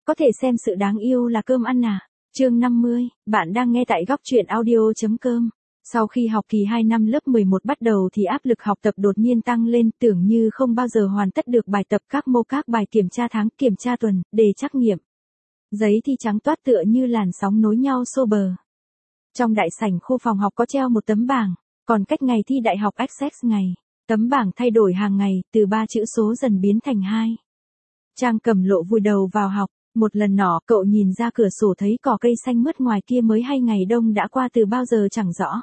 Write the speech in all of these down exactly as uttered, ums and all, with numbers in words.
có thể xem sự đáng yêu là cơm ăn à. Chương năm mươi, bạn đang nghe tại góc truyện audio.com. Sau khi học kỳ hai năm lớp mười một bắt đầu thì áp lực học tập đột nhiên tăng lên, tưởng như không bao giờ hoàn tất được bài tập, các mô các bài kiểm tra tháng, kiểm tra tuần, đề trắc nghiệm. Giấy thi trắng toát tựa như làn sóng nối nhau xô bờ. Trong đại sảnh khu phòng học có treo một tấm bảng, còn cách ngày thi đại học Access ngày. Tấm bảng thay đổi hàng ngày, từ ba chữ số dần biến thành hai. Trang Cẩm Lộ vùi đầu vào học, một lần nọ cậu nhìn ra cửa sổ thấy cỏ cây xanh mướt ngoài kia mới hay ngày đông đã qua từ bao giờ chẳng rõ.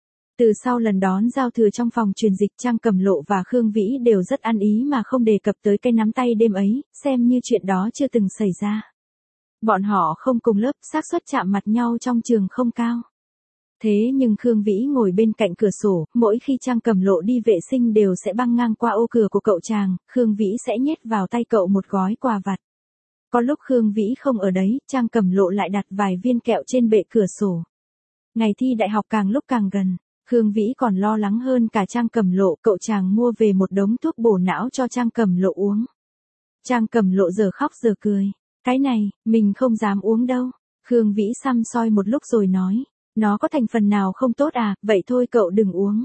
Từ sau lần đón giao thừa trong phòng truyền dịch, Trang Cẩm Lộ và Khương Vĩ đều rất ăn ý mà không đề cập tới cái nắm tay đêm ấy, xem như chuyện đó chưa từng xảy ra. Bọn họ không cùng lớp, xác suất chạm mặt nhau trong trường không cao. Thế nhưng Khương Vĩ ngồi bên cạnh cửa sổ, mỗi khi Trang Cẩm Lộ đi vệ sinh đều sẽ băng ngang qua ô cửa của cậu chàng, Khương Vĩ sẽ nhét vào tay cậu một gói quà vặt. Có lúc Khương Vĩ không ở đấy, Trang Cẩm Lộ lại đặt vài viên kẹo trên bệ cửa sổ. Ngày thi đại học càng lúc càng gần, Khương Vĩ còn lo lắng hơn cả Trang Cẩm Lộ, cậu chàng mua về một đống thuốc bổ não cho Trang Cẩm Lộ uống. Trang Cẩm Lộ giờ khóc giờ cười, cái này, mình không dám uống đâu. Khương Vĩ săm soi một lúc rồi nói, nó có thành phần nào không tốt à, vậy thôi cậu đừng uống.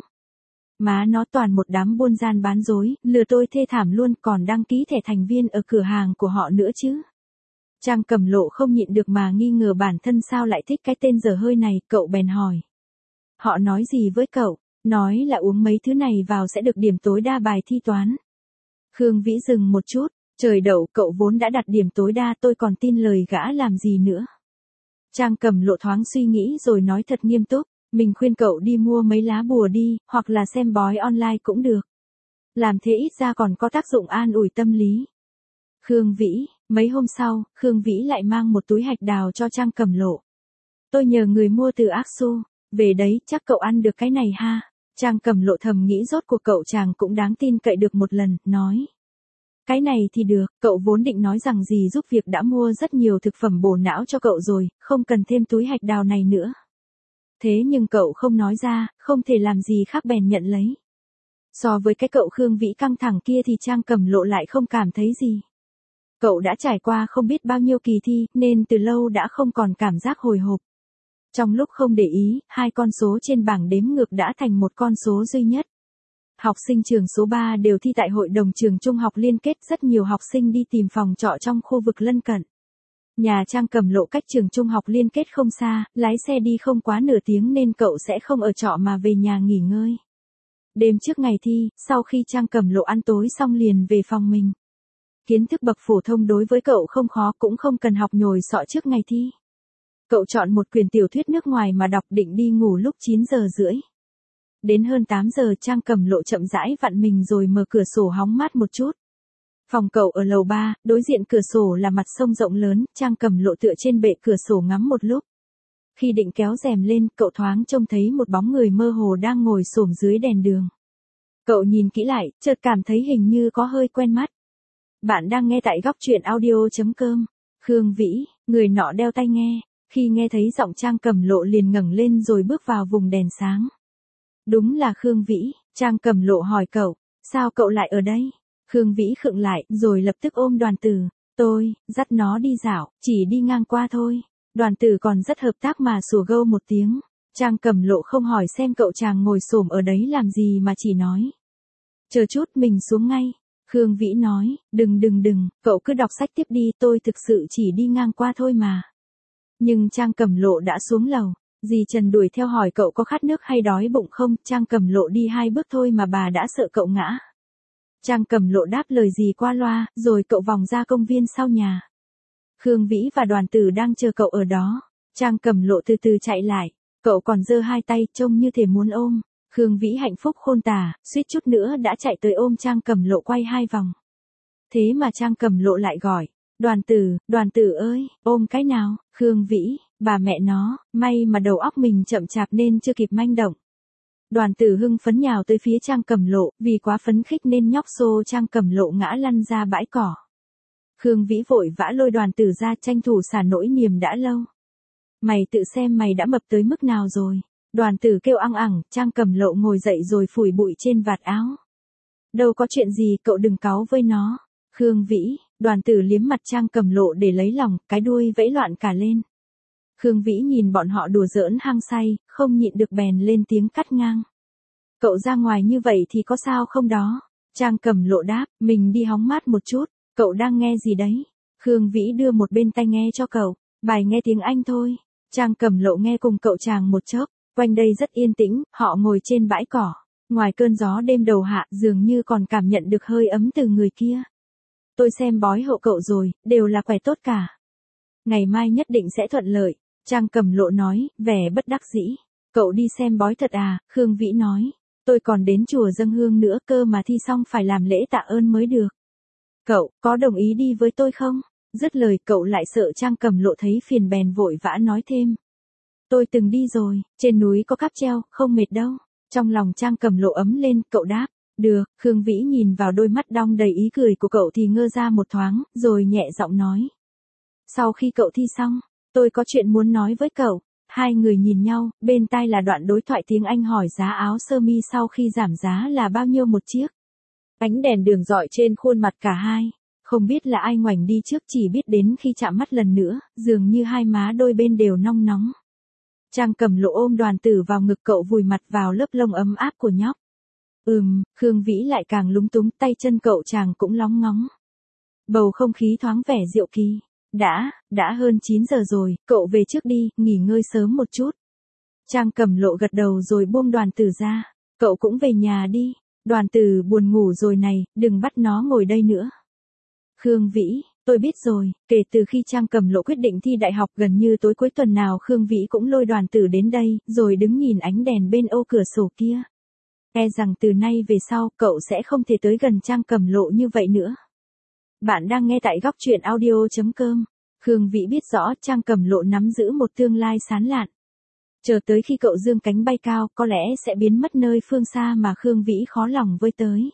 Má nó toàn một đám buôn gian bán dối, lừa tôi thê thảm luôn, còn đăng ký thẻ thành viên ở cửa hàng của họ nữa chứ. Trang Cẩm Lộ không nhịn được mà nghi ngờ bản thân sao lại thích cái tên dở hơi này, cậu bèn hỏi. Họ nói gì với cậu? Nói là uống mấy thứ này vào sẽ được điểm tối đa bài thi toán. Khương Vĩ dừng một chút, trời đậu, cậu vốn đã đặt điểm tối đa, tôi còn tin lời gã làm gì nữa. Trang Cẩm Lộ thoáng suy nghĩ rồi nói thật nghiêm túc, mình khuyên cậu đi mua mấy lá bùa đi, hoặc là xem bói online cũng được. Làm thế ít ra còn có tác dụng an ủi tâm lý. Khương Vĩ, mấy hôm sau, Khương Vĩ lại mang một túi hạch đào cho Trang Cẩm Lộ. Tôi nhờ người mua từ Aksu, về đấy chắc cậu ăn được cái này ha. Trang Cẩm Lộ thầm nghĩ rốt cuộc cậu chàng cũng đáng tin cậy được một lần, nói. Cái này thì được, cậu vốn định nói rằng gì giúp việc đã mua rất nhiều thực phẩm bổ não cho cậu rồi, không cần thêm túi hạch đào này nữa. Thế nhưng cậu không nói ra, không thể làm gì khác bèn nhận lấy. So với cái cậu Khương Vĩ căng thẳng kia thì Trang Cẩm Lộ lại không cảm thấy gì. Cậu đã trải qua không biết bao nhiêu kỳ thi, nên từ lâu đã không còn cảm giác hồi hộp. Trong lúc không để ý, hai con số trên bảng đếm ngược đã thành một con số duy nhất. Học sinh trường số ba đều thi tại hội đồng trường trung học liên kết, rất nhiều học sinh đi tìm phòng trọ trong khu vực lân cận. Nhà Trang Cẩm Lộ cách trường trung học liên kết không xa, lái xe đi không quá nửa tiếng nên cậu sẽ không ở trọ mà về nhà nghỉ ngơi. Đêm trước ngày thi, sau khi Trang Cẩm Lộ ăn tối xong liền về phòng mình. Kiến thức bậc phổ thông đối với cậu không khó, cũng không cần học nhồi sọ trước ngày thi. Cậu chọn một quyển tiểu thuyết nước ngoài mà đọc, định đi ngủ lúc chín giờ rưỡi. Đến hơn tám giờ Trang Cẩm Lộ chậm rãi vặn mình rồi mở cửa sổ hóng mát một chút. Phòng cậu ở lầu ba, đối diện cửa sổ là mặt sông rộng lớn, Trang Cẩm Lộ tựa trên bệ cửa sổ ngắm một lúc. Khi định kéo rèm lên, cậu thoáng trông thấy một bóng người mơ hồ đang ngồi xổm dưới đèn đường. Cậu nhìn kỹ lại, chợt cảm thấy hình như có hơi quen mắt. Bạn đang nghe tại góc truyện audio.com. Khương Vĩ, người nọ đeo tai nghe, khi nghe thấy giọng Trang Cẩm Lộ liền ngẩng lên rồi bước vào vùng đèn sáng. Đúng là Khương Vĩ, Trang Cẩm Lộ hỏi cậu, sao cậu lại ở đây? Khương Vĩ khựng lại, rồi lập tức ôm Đoàn Tử, tôi, dắt nó đi dạo, chỉ đi ngang qua thôi. Đoàn Tử còn rất hợp tác mà sủa gâu một tiếng. Trang Cẩm Lộ không hỏi xem cậu chàng ngồi xổm ở đấy làm gì mà chỉ nói. Chờ chút, mình xuống ngay. Khương Vĩ nói, đừng đừng đừng, cậu cứ đọc sách tiếp đi, tôi thực sự chỉ đi ngang qua thôi mà. Nhưng Trang Cẩm Lộ đã xuống lầu. Dì Trần đuổi theo hỏi cậu có khát nước hay đói bụng không, Trang Cẩm Lộ đi hai bước thôi mà bà đã sợ cậu ngã. Trang Cẩm Lộ đáp lời gì qua loa, rồi cậu vòng ra công viên sau nhà. Khương Vĩ và Đoàn Tử đang chờ cậu ở đó. Trang Cẩm Lộ từ từ chạy lại, cậu còn giơ hai tay trông như thể muốn ôm. Khương Vĩ hạnh phúc khôn tả, suýt chút nữa đã chạy tới ôm Trang Cẩm Lộ quay hai vòng. Thế mà Trang Cẩm Lộ lại gọi, Đoàn Tử, Đoàn Tử ơi, ôm cái nào? Khương Vĩ, bà mẹ nó, may mà đầu óc mình chậm chạp nên chưa kịp manh động. Đoàn Tử hưng phấn nhào tới phía Trang Cẩm Lộ, vì quá phấn khích nên nhóc xô Trang Cẩm Lộ ngã lăn ra bãi cỏ. Khương Vĩ vội vã lôi Đoàn Tử ra tranh thủ xả nỗi niềm đã lâu. Mày tự xem mày đã mập tới mức nào rồi. Đoàn Tử kêu ăng ẳng, Trang Cẩm Lộ ngồi dậy rồi phủi bụi trên vạt áo. Đâu có chuyện gì, cậu đừng cáu với nó. Khương Vĩ, Đoàn Tử liếm mặt Trang Cẩm Lộ để lấy lòng, cái đuôi vẫy loạn cả lên. Khương Vĩ nhìn bọn họ đùa giỡn hăng say, không nhịn được bèn lên tiếng cắt ngang. Cậu ra ngoài như vậy thì có sao không đó? Trang Cẩm Lộ đáp, mình đi hóng mát một chút, cậu đang nghe gì đấy? Khương Vĩ đưa một bên tai nghe cho cậu, bài nghe tiếng Anh thôi. Trang Cẩm Lộ nghe cùng cậu chàng một chốc, quanh đây rất yên tĩnh, họ ngồi trên bãi cỏ. Ngoài cơn gió đêm đầu hạ dường như còn cảm nhận được hơi ấm từ người kia. Tôi xem bói hộ cậu rồi, đều là quẻ tốt cả. Ngày mai nhất định sẽ thuận lợi, Trang Cẩm Lộ nói, vẻ bất đắc dĩ. Cậu đi xem bói thật à, Khương Vĩ nói. Tôi còn đến chùa dâng hương nữa cơ mà thi xong phải làm lễ tạ ơn mới được. Cậu, có đồng ý đi với tôi không? Dứt lời cậu lại sợ Trang Cẩm Lộ thấy phiền bèn vội vã nói thêm. Tôi từng đi rồi, trên núi có cáp treo, không mệt đâu. Trong lòng Trang Cẩm Lộ ấm lên, cậu đáp. Được, Khương Vĩ nhìn vào đôi mắt đong đầy ý cười của cậu thì ngơ ra một thoáng, rồi nhẹ giọng nói. Sau khi cậu thi xong, tôi có chuyện muốn nói với cậu. Hai người nhìn nhau, bên tai là đoạn đối thoại tiếng Anh hỏi giá áo sơ mi sau khi giảm giá là bao nhiêu một chiếc. Ánh đèn đường rọi trên khuôn mặt cả hai. Không biết là ai ngoảnh đi trước, chỉ biết đến khi chạm mắt lần nữa, dường như hai má đôi bên đều nong nóng. Trang Cẩm Lộ ôm Đoàn Tử vào ngực cậu vùi mặt vào lớp lông ấm áp của nhóc. Ừm, Khương Vĩ lại càng lúng túng, tay chân cậu chàng cũng lóng ngóng. Bầu không khí thoáng vẻ diệu kỳ. Đã, đã hơn chín giờ rồi, cậu về trước đi, nghỉ ngơi sớm một chút. Trang Cẩm Lộ gật đầu rồi buông Đoàn Tử ra. Cậu cũng về nhà đi, Đoàn Tử buồn ngủ rồi này, đừng bắt nó ngồi đây nữa. Khương Vĩ, tôi biết rồi, kể từ khi Trang Cẩm Lộ quyết định thi đại học gần như tối cuối tuần nào Khương Vĩ cũng lôi Đoàn Tử đến đây, rồi đứng nhìn ánh đèn bên ô cửa sổ kia. E rằng từ nay về sau, cậu sẽ không thể tới gần Trang Cẩm Lộ như vậy nữa. Bạn đang nghe tại góc truyện audio chấm com. Khương Vĩ biết rõ Trang Cẩm Lộ nắm giữ một tương lai sáng lạn. Chờ tới khi cậu dương cánh bay cao, có lẽ sẽ biến mất nơi phương xa mà Khương Vĩ khó lòng với tới.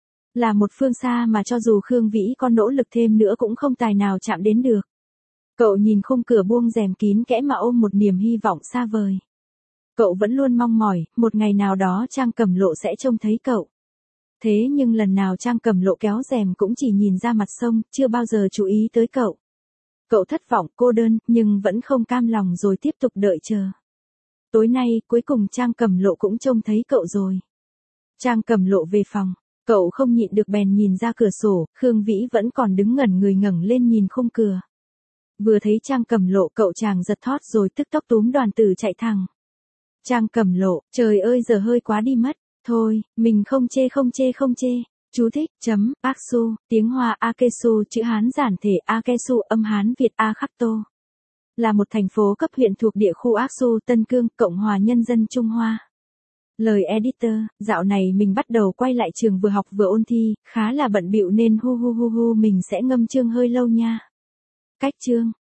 Là một phương xa mà cho dù Khương Vĩ có nỗ lực thêm nữa cũng không tài nào chạm đến được. Cậu nhìn khung cửa buông rèm kín kẽ mà ôm một niềm hy vọng xa vời. Cậu vẫn luôn mong mỏi, một ngày nào đó Trang Cẩm Lộ sẽ trông thấy cậu. Thế nhưng lần nào Trang Cẩm Lộ kéo rèm cũng chỉ nhìn ra mặt sông, chưa bao giờ chú ý tới cậu. Cậu thất vọng, cô đơn, nhưng vẫn không cam lòng rồi tiếp tục đợi chờ. Tối nay, cuối cùng Trang Cẩm Lộ cũng trông thấy cậu rồi. Trang Cẩm Lộ về phòng, cậu không nhịn được bèn nhìn ra cửa sổ, Khương Vĩ vẫn còn đứng ngẩn người ngẩng lên nhìn khung cửa. Vừa thấy Trang Cẩm Lộ cậu chàng giật thót rồi tức tốc túm Đoàn Tử chạy thẳng. Trang Cẩm Lộ, trời ơi giờ hơi quá đi mất, thôi, mình không chê không chê không chê. Chú thích, chấm, Aksu, tiếng Hoa Akesu, chữ Hán giản thể Akesu, âm Hán Việt A Khắc Tô. Là một thành phố cấp huyện thuộc địa khu Aksu, Tân Cương, Cộng hòa Nhân dân Trung Hoa. Lời editor, dạo này mình bắt đầu quay lại trường vừa học vừa ôn thi, khá là bận bịu nên hu hu hu hu mình sẽ ngâm chương hơi lâu nha. Cách chương.